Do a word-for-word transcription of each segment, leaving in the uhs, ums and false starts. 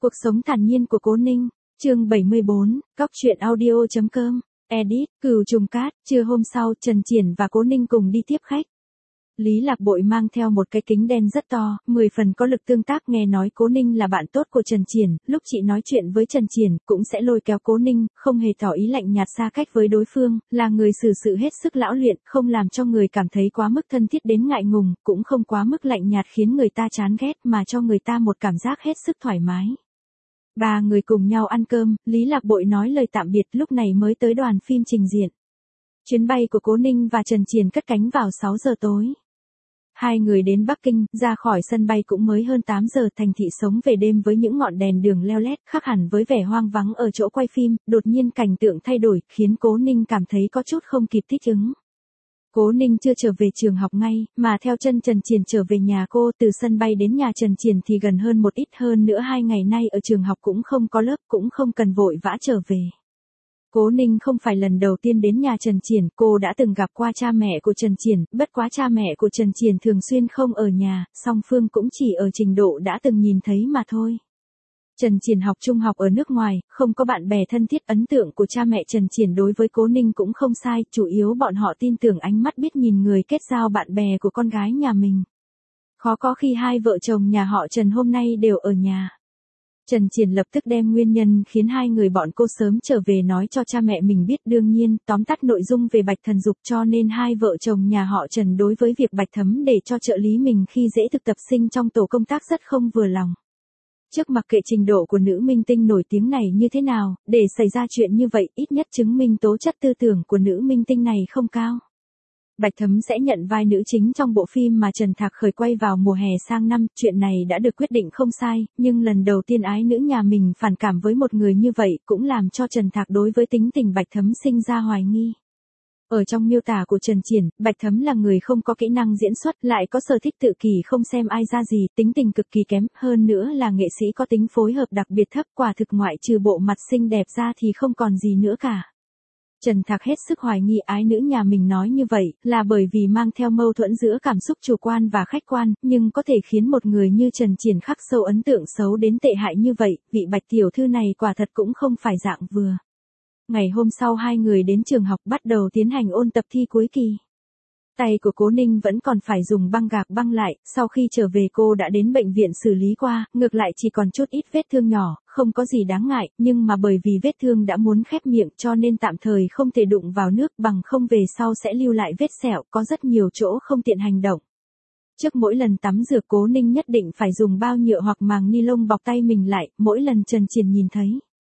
Cuộc sống thản nhiên của Cố Ninh, chương bảy mươi bốn, Cóc truyện audio chấm com, edit, Cửu Trùng Cát. Trưa hôm sau, Trần Triển và Cố Ninh cùng đi tiếp khách. Lý Lạc Bội mang theo một cái kính đen rất to, mười phần có lực tương tác. Nghe nói Cố Ninh là bạn tốt của Trần Triển, lúc chị nói chuyện với Trần Triển, cũng sẽ lôi kéo Cố Ninh, không hề tỏ ý lạnh nhạt xa cách với đối phương, là người xử sự hết sức lão luyện, không làm cho người cảm thấy quá mức thân thiết đến ngại ngùng, cũng không quá mức lạnh nhạt khiến người ta chán ghét mà cho người ta một cảm giác hết sức thoải mái. Ba người cùng nhau ăn cơm, Lý Lạc Bội nói lời tạm biệt lúc này mới tới đoàn phim trình diện. Chuyến bay của Cố Ninh và Trần Triển cất cánh vào sáu giờ tối. Hai người đến Bắc Kinh, ra khỏi sân bay cũng mới hơn tám giờ. Thành thị sống về đêm với những ngọn đèn đường leo lét, khác hẳn với vẻ hoang vắng ở chỗ quay phim. Đột nhiên cảnh tượng thay đổi, khiến Cố Ninh cảm thấy có chút không kịp thích ứng. Cố Ninh chưa trở về trường học ngay, mà theo chân Trần Triển trở về nhà cô. Từ sân bay đến nhà Trần Triển thì gần hơn một ít, hơn nữa hai ngày nay ở trường học cũng không có lớp, cũng không cần vội vã trở về. Cố Ninh không phải lần đầu tiên đến nhà Trần Triển, cô đã từng gặp qua cha mẹ của Trần Triển, bất quá cha mẹ của Trần Triển thường xuyên không ở nhà, song phương cũng chỉ ở trình độ đã từng nhìn thấy mà thôi. Trần Triển học trung học ở nước ngoài, không có bạn bè thân thiết. Ấn tượng của cha mẹ Trần Triển đối với Cố Ninh cũng không sai, chủ yếu bọn họ tin tưởng ánh mắt biết nhìn người kết giao bạn bè của con gái nhà mình. Khó có khi hai vợ chồng nhà họ Trần hôm nay đều ở nhà. Trần Triển lập tức đem nguyên nhân khiến hai người bọn cô sớm trở về nói cho cha mẹ mình biết, đương nhiên, tóm tắt nội dung về Bạch Thần Dục, cho nên hai vợ chồng nhà họ Trần đối với việc Bạch Thấm để cho trợ lý mình khi dễ thực tập sinh trong tổ công tác rất không vừa lòng. Trước mặc kệ trình độ của nữ minh tinh nổi tiếng này như thế nào, để xảy ra chuyện như vậy ít nhất chứng minh tố chất tư tưởng của nữ minh tinh này không cao. Bạch Thấm sẽ nhận vai nữ chính trong bộ phim mà Trần Thạc khởi quay vào mùa hè sang năm, chuyện này đã được quyết định không sai, nhưng lần đầu tiên ái nữ nhà mình phản cảm với một người như vậy cũng làm cho Trần Thạc đối với tính tình Bạch Thấm sinh ra hoài nghi. Ở trong miêu tả của Trần Triển, Bạch Thấm là người không có kỹ năng diễn xuất, lại có sở thích tự kỷ không xem ai ra gì, tính tình cực kỳ kém, hơn nữa là nghệ sĩ có tính phối hợp đặc biệt thấp, quả thực ngoại trừ bộ mặt xinh đẹp ra thì không còn gì nữa cả. Trần Thạc hết sức hoài nghi ái nữ nhà mình nói như vậy, là bởi vì mang theo mâu thuẫn giữa cảm xúc chủ quan và khách quan, nhưng có thể khiến một người như Trần Triển khắc sâu ấn tượng xấu đến tệ hại như vậy, vị Bạch tiểu thư này quả thật cũng không phải dạng vừa. Ngày hôm sau hai người đến trường học bắt đầu tiến hành ôn tập thi cuối kỳ. Tay của Cố Ninh vẫn còn phải dùng băng gạc băng lại, sau khi trở về cô đã đến bệnh viện xử lý qua, ngược lại chỉ còn chút ít vết thương nhỏ, không có gì đáng ngại, nhưng mà bởi vì vết thương đã muốn khép miệng cho nên tạm thời không thể đụng vào nước, bằng không về sau sẽ lưu lại vết sẹo, có rất nhiều chỗ không tiện hành động. Trước mỗi lần tắm rửa Cố Ninh nhất định phải dùng bao nhựa hoặc màng ni lông bọc tay mình lại, mỗi lần Trần Triển nhìn thấy.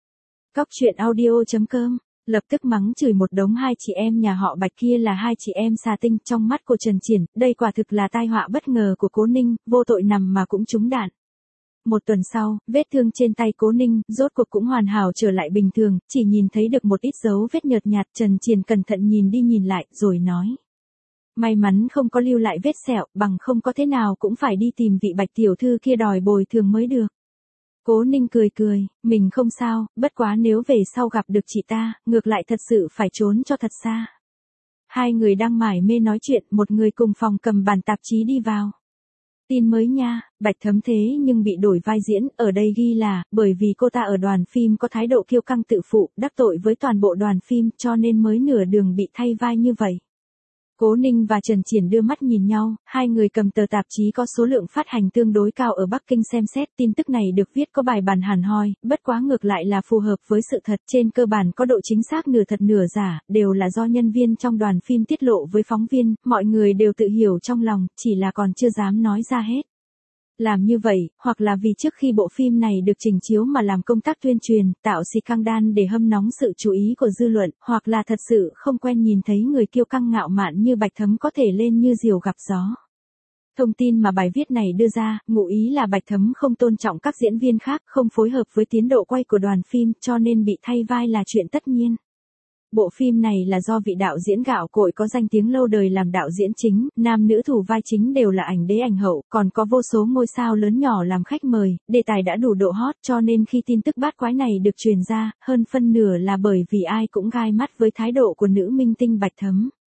Cóc truyện audio chấm com lập tức mắng chửi một đống hai chị em nhà họ Bạch kia là hai chị em xà tinh. Trong mắt của Trần Triển, đây quả thực là tai họa bất ngờ của Cố Ninh, vô tội nằm mà cũng trúng đạn. Một tuần sau, vết thương trên tay Cố Ninh, rốt cuộc cũng hoàn hảo trở lại bình thường, chỉ nhìn thấy được một ít dấu vết nhợt nhạt. Trần Triển cẩn thận nhìn đi nhìn lại, rồi nói. May mắn không có lưu lại vết sẹo, bằng không có thế nào cũng phải đi tìm vị Bạch tiểu thư kia đòi bồi thường mới được. Cố Ninh cười cười, mình không sao, bất quá nếu về sau gặp được chị ta, ngược lại thật sự phải trốn cho thật xa. Hai người đang mải mê nói chuyện, một người cùng phòng cầm bản tạp chí đi vào. Tin mới nha, Bạch Thấm thế nhưng bị đổi vai diễn, ở đây ghi là, bởi vì cô ta ở đoàn phim có thái độ kiêu căng tự phụ, đắc tội với toàn bộ đoàn phim, cho nên mới nửa đường bị thay vai như vậy. Cố Ninh và Trần Triển đưa mắt nhìn nhau, hai người cầm tờ tạp chí có số lượng phát hành tương đối cao ở Bắc Kinh xem xét. Tin tức này được viết có bài bản hẳn hoi, bất quá ngược lại là phù hợp với sự thật, trên cơ bản có độ chính xác nửa thật nửa giả, đều là do nhân viên trong đoàn phim tiết lộ với phóng viên, mọi người đều tự hiểu trong lòng, chỉ là còn chưa dám nói ra hết. Làm như vậy, hoặc là vì trước khi bộ phim này được trình chiếu mà làm công tác tuyên truyền, tạo scandal để hâm nóng sự chú ý của dư luận, hoặc là thật sự không quen nhìn thấy người kiêu căng ngạo mạn như Bạch Thấm có thể lên như diều gặp gió. Thông tin mà bài viết này đưa ra, ngụ ý là Bạch Thấm không tôn trọng các diễn viên khác, không phối hợp với tiến độ quay của đoàn phim, cho nên bị thay vai là chuyện tất nhiên. Bộ phim này là do vị đạo diễn gạo cội có danh tiếng lâu đời làm đạo diễn chính, nam nữ thủ vai chính đều là ảnh đế ảnh hậu, còn có vô số ngôi sao lớn nhỏ làm khách mời, đề tài đã đủ độ hot, cho nên khi tin tức bát quái này được truyền ra, hơn phân nửa là bởi vì ai cũng gai mắt với thái độ của nữ minh tinh Bạch Thấm.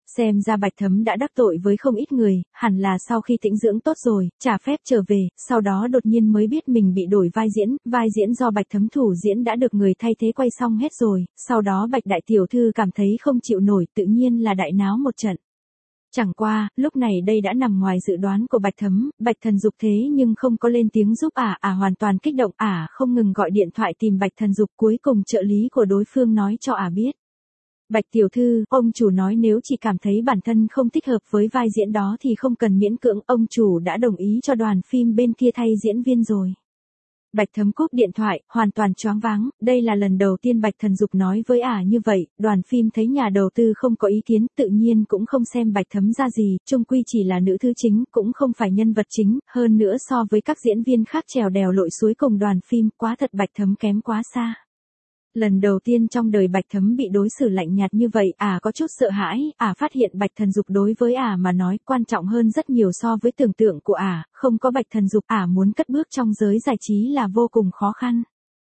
Xem ra Bạch Thấm đã đắc tội với không ít người, hẳn là sau khi tĩnh dưỡng tốt rồi, trả phép trở về, sau đó đột nhiên mới biết mình bị đổi vai diễn, vai diễn do Bạch Thấm thủ diễn đã được người thay thế quay xong hết rồi, sau đó Bạch đại tiểu thư cảm thấy không chịu nổi, tự nhiên là đại náo một trận. Chẳng qua, lúc này đây đã nằm ngoài dự đoán của Bạch Thấm, Bạch Thần Dục thế nhưng không có lên tiếng giúp ả, ả hoàn toàn kích động, ả không ngừng gọi điện thoại tìm Bạch Thần Dục, cuối cùng trợ lý của đối phương nói cho ả biết. Bạch tiểu thư, ông chủ nói nếu chỉ cảm thấy bản thân không thích hợp với vai diễn đó thì không cần miễn cưỡng, ông chủ đã đồng ý cho đoàn phim bên kia thay diễn viên rồi. Bạch Thấm cúp điện thoại, hoàn toàn choáng váng, đây là lần đầu tiên Bạch Thần Dục nói với ả như vậy, đoàn phim thấy nhà đầu tư không có ý kiến, tự nhiên cũng không xem Bạch Thấm ra gì, chung quy chỉ là nữ thứ chính, cũng không phải nhân vật chính, hơn nữa so với các diễn viên khác trèo đèo lội suối cùng đoàn phim, quá thật Bạch Thấm kém quá xa. Lần đầu tiên trong đời Bạch Thấm bị đối xử lạnh nhạt như vậy, ả có chút sợ hãi, ả phát hiện Bạch Thần Dục đối với ả mà nói quan trọng hơn rất nhiều so với tưởng tượng của ả, không có Bạch Thần Dục ả muốn cất bước trong giới giải trí là vô cùng khó khăn.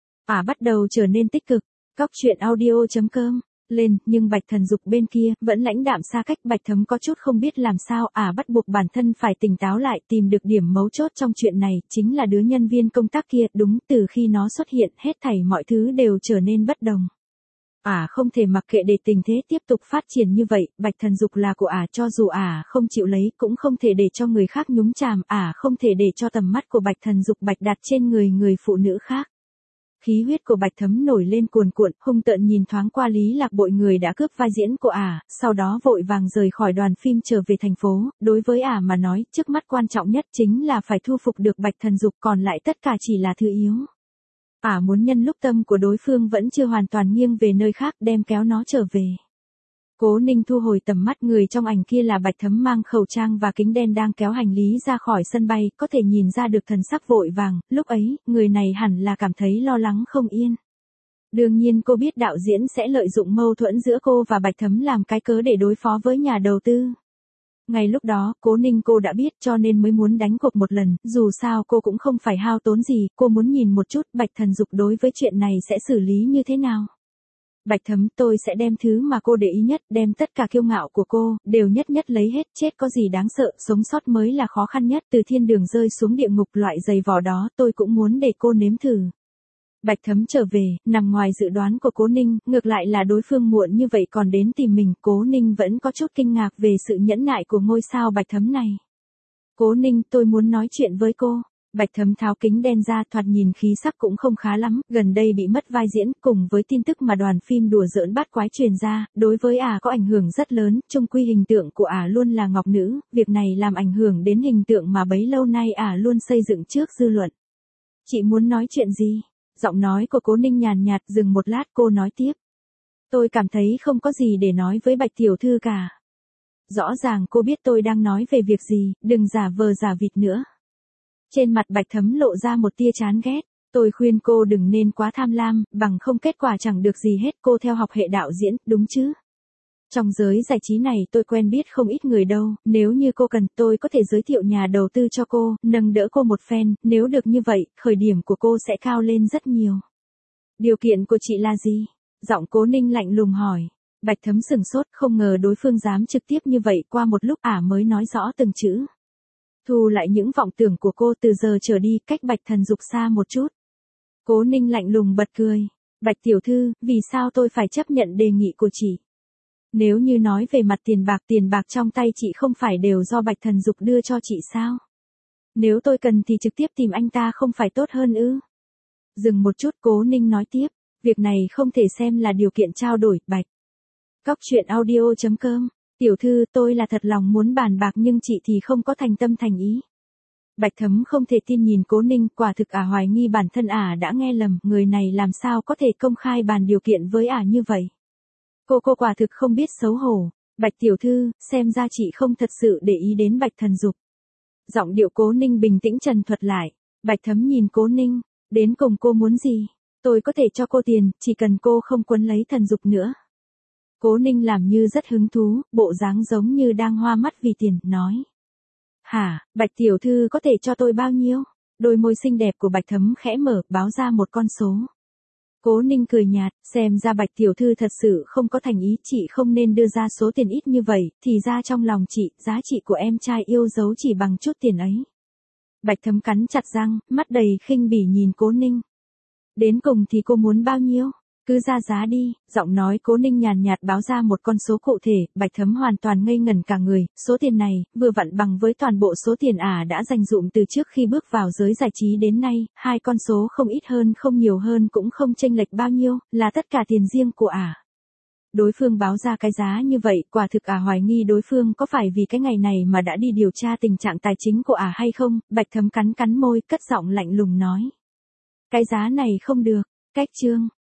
Ả bắt đầu trở nên tích cực, Cóc truyện audio chấm com lên, nhưng Bạch Thần Dục bên kia vẫn lãnh đạm xa cách, Bạch Thấm có chút không biết làm sao, ả bắt buộc bản thân phải tỉnh táo lại, tìm được điểm mấu chốt trong chuyện này, chính là đứa nhân viên công tác kia, đúng, từ khi nó xuất hiện, hết thảy mọi thứ đều trở nên bất đồng. Ả không thể mặc kệ để tình thế tiếp tục phát triển như vậy, Bạch Thần Dục là của ả, cho dù ả không chịu lấy, cũng không thể để cho người khác nhúng chàm, ả không thể để cho tầm mắt của Bạch Thần Dục bạch đặt trên người người phụ nữ khác. Khí huyết của Bạch Thấm nổi lên cuồn cuộn, hung tợn nhìn thoáng qua Lý Lạc Bội người đã cướp vai diễn của ả, sau đó vội vàng rời khỏi đoàn phim trở về thành phố, đối với ả mà nói, trước mắt quan trọng nhất chính là phải thu phục được Bạch Thần Dục, còn lại tất cả chỉ là thứ yếu. Ả muốn nhân lúc tâm của đối phương vẫn chưa hoàn toàn nghiêng về nơi khác đem kéo nó trở về. Cố Ninh thu hồi tầm mắt, người trong ảnh kia là Bạch Thấm mang khẩu trang và kính đen đang kéo hành lý ra khỏi sân bay, có thể nhìn ra được thần sắc vội vàng, lúc ấy, người này hẳn là cảm thấy lo lắng không yên. Đương nhiên cô biết đạo diễn sẽ lợi dụng mâu thuẫn giữa cô và Bạch Thấm làm cái cớ để đối phó với nhà đầu tư. Ngay lúc đó, Cố Ninh cô đã biết cho nên mới muốn đánh cuộc một lần, dù sao cô cũng không phải hao tốn gì, cô muốn nhìn một chút Bạch Thần Dục đối với chuyện này sẽ xử lý như thế nào. Bạch Thấm, tôi sẽ đem thứ mà cô để ý nhất, đem tất cả kiêu ngạo của cô, đều nhất nhất lấy hết, chết có gì đáng sợ, sống sót mới là khó khăn nhất, từ thiên đường rơi xuống địa ngục loại giày vò đó, tôi cũng muốn để cô nếm thử. Bạch Thấm trở về, nằm ngoài dự đoán của Cố Ninh, ngược lại là đối phương muộn như vậy còn đến tìm mình, Cố Ninh vẫn có chút kinh ngạc về sự nhẫn nại của ngôi sao Bạch Thấm này. Cố Ninh, tôi muốn nói chuyện với cô. Bạch Thấm tháo kính đen ra, thoạt nhìn khí sắc cũng không khá lắm, gần đây bị mất vai diễn, cùng với tin tức mà đoàn phim đùa giỡn bát quái truyền ra, đối với ả có ảnh hưởng rất lớn, chung quy hình tượng của ả luôn là ngọc nữ, việc này làm ảnh hưởng đến hình tượng mà bấy lâu nay ả luôn xây dựng trước dư luận. Chị muốn nói chuyện gì? Giọng nói của Cố Ninh nhàn nhạt, dừng một lát cô nói tiếp. Tôi cảm thấy không có gì để nói với Bạch tiểu thư cả. Rõ ràng cô biết tôi đang nói về việc gì, đừng giả vờ giả vịt nữa. Trên mặt Bạch Thấm lộ ra một tia chán ghét, tôi khuyên cô đừng nên quá tham lam, bằng không kết quả chẳng được gì hết, cô theo học hệ đạo diễn, đúng chứ? Trong giới giải trí này tôi quen biết không ít người đâu, nếu như cô cần tôi có thể giới thiệu nhà đầu tư cho cô, nâng đỡ cô một phen, nếu được như vậy, khởi điểm của cô sẽ cao lên rất nhiều. Điều kiện của chị là gì? Giọng Cố Ninh lạnh lùng hỏi. Bạch Thấm sừng sốt, không ngờ đối phương dám trực tiếp như vậy, qua một lúc ả mới nói rõ từng chữ. Thu lại những vọng tưởng của cô, từ giờ trở đi, cách Bạch Thần Dục xa một chút. Cố Ninh lạnh lùng bật cười. Bạch tiểu thư, vì sao tôi phải chấp nhận đề nghị của chị? Nếu như nói về mặt tiền bạc, tiền bạc trong tay chị không phải đều do Bạch Thần Dục đưa cho chị sao? Nếu tôi cần thì trực tiếp tìm anh ta không phải tốt hơn ư? Dừng một chút, Cố Ninh nói tiếp. Việc này không thể xem là điều kiện trao đổi, Bạch. Cóc truyện audio chấm com. Tiểu thư, tôi là thật lòng muốn bàn bạc nhưng chị thì không có thành tâm thành ý. Bạch Thấm không thể tin nhìn Cố Ninh, quả thực ả hoài nghi bản thân ả đã nghe lầm, người này làm sao có thể công khai bàn điều kiện với ả như vậy. Cô cô quả thực không biết xấu hổ. Bạch tiểu thư, xem ra chị không thật sự để ý đến Bạch Thần Dục. Giọng điệu Cố Ninh bình tĩnh trần thuật lại. Bạch Thấm nhìn Cố Ninh, đến cùng cô muốn gì? Tôi có thể cho cô tiền, chỉ cần cô không quấn lấy Thần Dục nữa. Cố Ninh làm như rất hứng thú, bộ dáng giống như đang hoa mắt vì tiền, nói. Hả, Bạch tiểu thư có thể cho tôi bao nhiêu? Đôi môi xinh đẹp của Bạch Thấm khẽ mở, báo ra một con số. Cố Ninh cười nhạt, xem ra Bạch tiểu thư thật sự không có thành ý, chị không nên đưa ra số tiền ít như vậy, thì ra trong lòng chị, giá trị của em trai yêu dấu chỉ bằng chút tiền ấy. Bạch Thấm cắn chặt răng, mắt đầy khinh bỉ nhìn Cố Ninh. Đến cùng thì cô muốn bao nhiêu? Cứ ra giá đi, giọng nói Cố Ninh nhàn nhạt báo ra một con số cụ thể, Bạch Thấm hoàn toàn ngây ngẩn cả người, số tiền này, vừa vặn bằng với toàn bộ số tiền ả đã dành dụm từ trước khi bước vào giới giải trí đến nay, hai con số không ít hơn không nhiều hơn cũng không chênh lệch bao nhiêu, là tất cả tiền riêng của ả. Đối phương báo ra cái giá như vậy, quả thực ả hoài nghi đối phương có phải vì cái ngày này mà đã đi điều tra tình trạng tài chính của ả hay không, Bạch Thấm cắn cắn môi, cất giọng lạnh lùng nói. Cái giá này không được, cách chương.